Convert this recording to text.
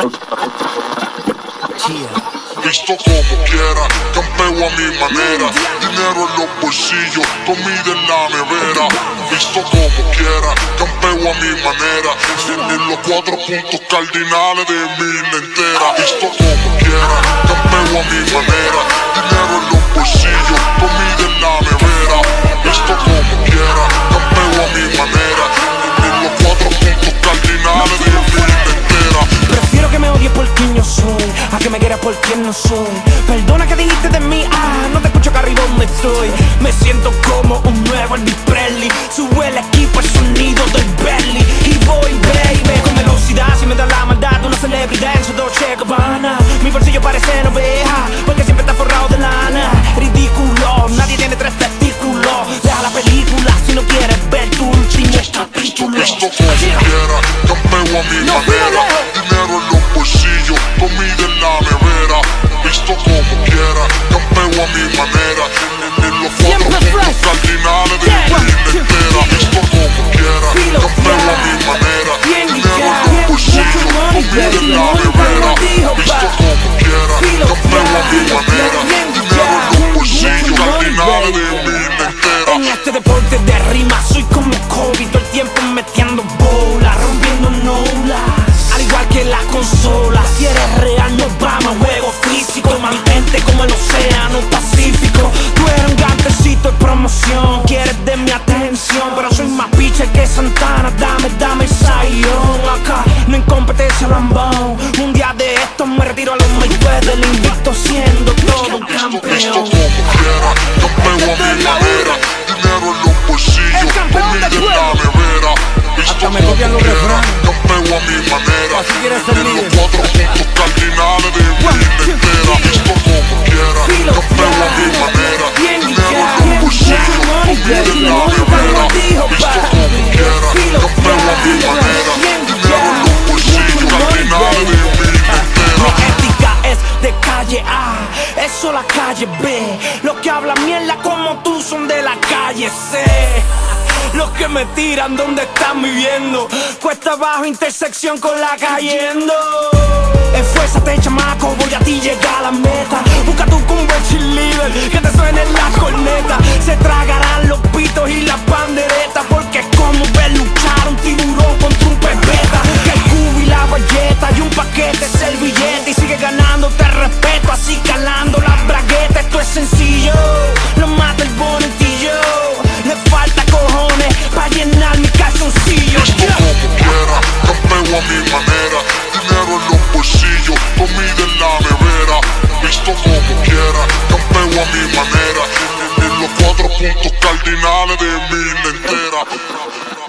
Visto como quiera, campeo a mi manera. Dinero en los bolsillos, comida en la nevera. Visto como quiera, campeo a mi manera. En los 4 puntos cardinales de mi entera. Visto como quiera, campeo a mi manera. Dinero en los bolsillos, comida en la nevera. Visto como quiera, campeo a mi manera. En los 4 puntos cardinales de mi entera. Prefiero que me odies por quien yo soy, a que me quieras por quien no soy. Perdona que dijiste de mí, no te escucho acá arriba donde estoy. Me siento como un nuevo Elvis Presley. Sube el equipo, el sonido del Bentley. Y voy, baby, con velocidad. Si me da la maldad de una celebridad en su Dolce Gabbana. Mi bolsillo parece oveja, porque siempre está forrado de lana. Ridículo, nadie tiene 3 testículos. Deja la película si no quieres ver tu último capítulo. Visto como quiera, campeo a mi manera. Dinero en los bolsillos, comida en la nevera. Visto como quiera, campeo a mi manera. En los 4 puntos cardinales de mi entera. Visto como quiera, campeo a mi manera. Dinero en los bolsillos, comida en la nevera. Visto como quiera, campeo a mi manera. Dinero en los bolsillos, cardinales de mi entera. En este deporte de rima soy como Kobe, todo el tiempo metiendo bola, rompiendo nolas. Al igual que la consola, si eres real no vamos a juego físico. Mantente como el océano Pacífico. Tú eres un gantecito de promoción, quieres de mi atención, pero soy más pitcher que Santana. Dame el sayón. Acá no hay competencia lambón. Un día de estos me retiro a los Mayweather, el invicto siendo todo un campeón. Visto como quiera, campeo a mi manera. Dinero en los bolsillos, comida en la nevera. Visto como quiera, campeo a mi manera. En los 4 puntos cardinales de mi entera. Visto como quiera, campeo a mi manera. Dinero en los bolsillos, comida en la nevera. Visto como quiera, campeo a mi manera. Dinero en los bolsillos, cardinales de mi entera. Mi ética es de calle A, eso la calle B. Los que hablan mierda como tú son de la calle C. Los que me tiran donde están viviendo, cuesta abajo, intersección con la cayendo. Esfuérzate, chamaco, voy a ti llegar a la meta. Busca tu cumbre cheerleader, que te suenen las cornetas. Se tragarán los pitos y las panderetas, porque es como ver luchar un tiburón contra un pez beta. Que el cubo y la galleta y un paquete de servilleta, y sigue ganándote respeto, así calando las braguetas. Esto es sencillo, lo mata el bonitillo. Le falta cojones pa' llenar mi calzoncillo. Visto como quiera, campeo a mi manera. Dinero en los bolsillos, comida en la nevera. Visto como quiera, campeo a mi manera. En los 4 puntos cardinales de mi entera.